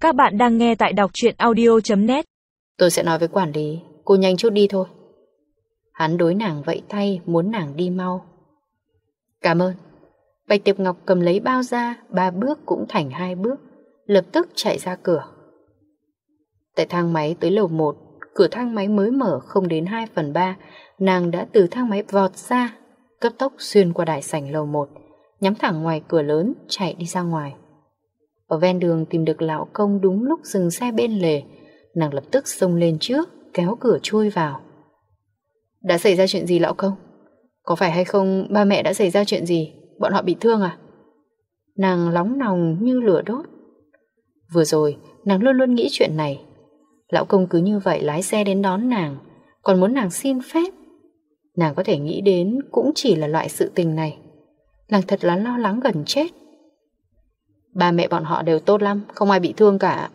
Các bạn đang nghe tại đọc truyện audio.net. Tôi sẽ nói với quản lý, cô nhanh chút đi thôi. Hắn đối nàng vẫy tay, muốn nàng đi mau. Cảm ơn. Bạch Tiệp Ngọc cầm lấy bao ra, 3 bước cũng thành 2 bước, lập tức chạy ra cửa. Tại thang máy tới lầu 1, cửa thang máy mới mở không đến 2/3, nàng đã từ thang máy vọt ra, cấp tốc xuyên qua đại sảnh lầu 1, nhắm thẳng ngoài cửa lớn, chạy đi ra ngoài. Ở ven đường tìm được lão công đúng lúc dừng xe bên lề, nàng lập tức xông lên trước, kéo cửa chui vào. Đã xảy ra chuyện gì lão công? Có phải hay không ba mẹ đã xảy ra chuyện gì? Bọn họ bị thương à? Nàng nóng lòng như lửa đốt. Vừa rồi, nàng luôn luôn nghĩ chuyện này. Lão công cứ như vậy lái xe đến đón nàng, còn muốn nàng xin phép. Nàng có thể nghĩ đến cũng chỉ là loại sự tình này. Nàng thật là lo lắng gần chết. Ba mẹ bọn họ đều tốt lắm, không ai bị thương cả.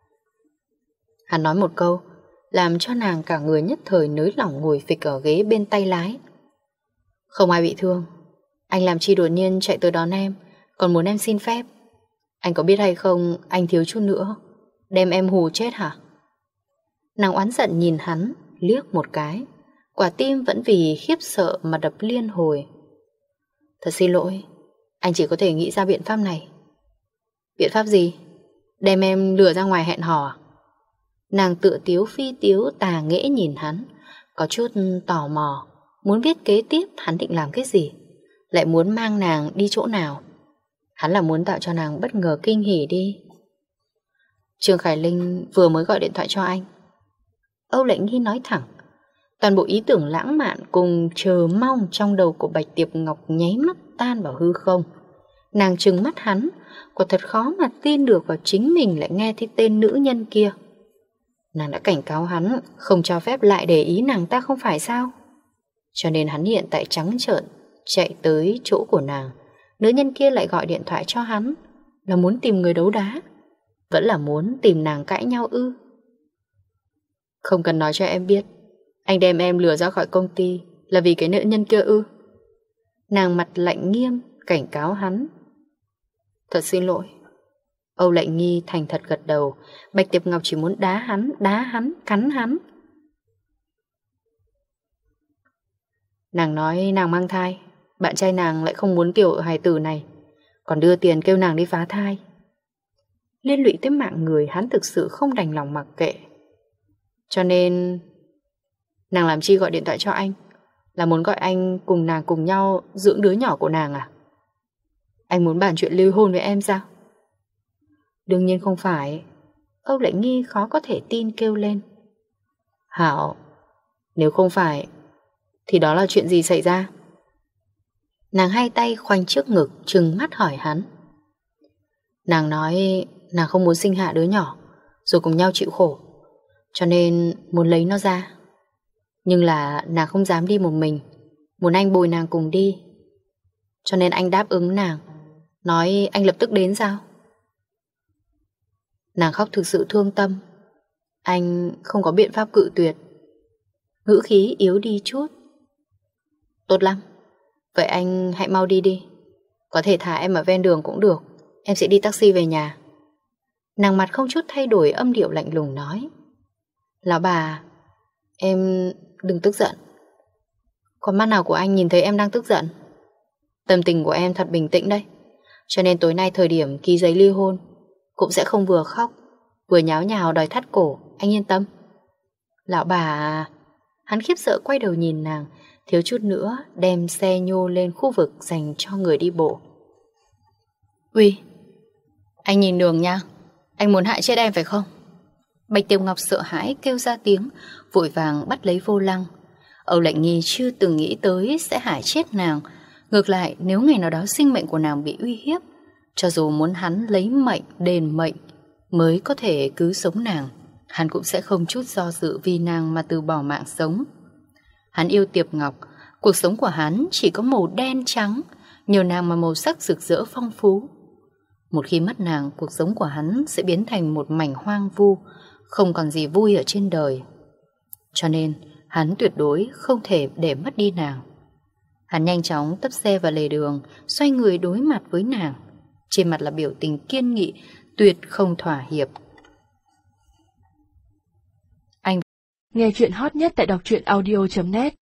Hắn nói một câu, làm cho nàng cả người nhất thời nới lỏng ngồi phịch ở ghế bên tay lái. Không ai bị thương. Anh làm chi đột nhiên chạy tới đón em, còn muốn em xin phép. Anh có biết hay không, anh thiếu chút nữa đem em hù chết hả? Nàng oán giận nhìn hắn, liếc một cái. Quả tim vẫn vì khiếp sợ mà đập liên hồi. Thật xin lỗi, anh chỉ có thể nghĩ ra biện pháp này. Biện pháp gì? Đem em lừa ra ngoài hẹn hò à? Nàng tựa tiếu phi tiếu tà nghễ nhìn hắn, có chút tò mò, muốn biết kế tiếp hắn định làm cái gì, lại muốn mang nàng đi chỗ nào. Hắn là muốn tạo cho nàng bất ngờ kinh hỉ đi. Trương Khải Linh vừa mới gọi điện thoại cho anh. Âu Lệnh Nghi nói thẳng. Toàn bộ ý tưởng lãng mạn cùng chờ mong trong đầu của Bạch Tiệp Ngọc nháy mắt tan vào hư không. Nàng trừng mắt hắn, quả thật khó mà tin được vào chính mình lại nghe thấy tên nữ nhân kia. Nàng đã cảnh cáo hắn không cho phép lại để ý nàng ta không phải sao? Cho nên hắn hiện tại trắng trợn chạy tới chỗ của nàng. Nữ nhân kia lại gọi điện thoại cho hắn, là muốn tìm người đấu đá, vẫn là muốn tìm nàng cãi nhau ư? Không cần nói cho em biết, anh đem em lừa ra khỏi công ty là vì cái nữ nhân kia ư? Nàng mặt lạnh nghiêm cảnh cáo hắn. Thật xin lỗi. Âu Lệnh Nghi thành thật gật đầu. Bạch Tiệp Ngọc chỉ muốn đá hắn, cắn hắn. Nàng nói nàng mang thai, bạn trai nàng lại không muốn tiểu hài tử này, còn đưa tiền kêu nàng đi phá thai. Liên lụy tới mạng người, hắn thực sự không đành lòng mặc kệ. Cho nên nàng làm chi gọi điện thoại cho anh? Là muốn gọi anh cùng nàng cùng nhau dưỡng đứa nhỏ của nàng à? Anh muốn bàn chuyện ly hôn với em sao? Đương nhiên không phải. Âu Lệnh Nghi khó có thể tin kêu lên. Hảo, nếu không phải thì đó là chuyện gì xảy ra? Nàng hai tay khoanh trước ngực, trừng mắt hỏi hắn. Nàng nói nàng không muốn sinh hạ đứa nhỏ rồi cùng nhau chịu khổ, cho nên muốn lấy nó ra. Nhưng là nàng không dám đi một mình, muốn anh bồi nàng cùng đi. Cho nên anh đáp ứng nàng, nói anh lập tức đến sao? Nàng khóc thực sự thương tâm. Anh không có biện pháp cự tuyệt. Ngữ khí yếu đi chút. Tốt lắm, vậy anh hãy mau đi đi. Có thể thả em ở ven đường cũng được, em sẽ đi taxi về nhà. Nàng mặt không chút thay đổi, âm điệu lạnh lùng nói. Lão bà, em đừng tức giận. Con mắt nào của anh nhìn thấy em đang tức giận? Tâm tình của em thật bình tĩnh đấy. Cho nên tối nay thời điểm ký giấy ly hôn cũng sẽ không vừa khóc vừa nháo nhào đòi thắt cổ, anh yên tâm. Lão bà. Hắn khiếp sợ quay đầu nhìn nàng, thiếu chút nữa đem xe nhô lên khu vực dành cho người đi bộ. Uy, anh nhìn đường nha, anh muốn hại chết em phải không? Bạch Tiệp Ngọc sợ hãi kêu ra tiếng, vội vàng bắt lấy vô lăng. Âu Lệnh Nghi chưa từng nghĩ tới sẽ hại chết nàng. Ngược lại, nếu ngày nào đó sinh mệnh của nàng bị uy hiếp, cho dù muốn hắn lấy mệnh đền mệnh mới có thể cứu sống nàng, hắn cũng sẽ không chút do dự vì nàng mà từ bỏ mạng sống. Hắn yêu Tiệp Ngọc, cuộc sống của hắn chỉ có màu đen trắng, nhờ nàng mà màu sắc rực rỡ phong phú. Một khi mất nàng, cuộc sống của hắn sẽ biến thành một mảnh hoang vu, không còn gì vui ở trên đời. Cho nên hắn tuyệt đối không thể để mất đi nàng. Hắn nhanh chóng tấp xe vào lề đường, xoay người đối mặt với nàng. Trên mặt là biểu tình kiên nghị, tuyệt không thỏa hiệp. Nghe chuyện hot nhất tại đọc truyện audio.net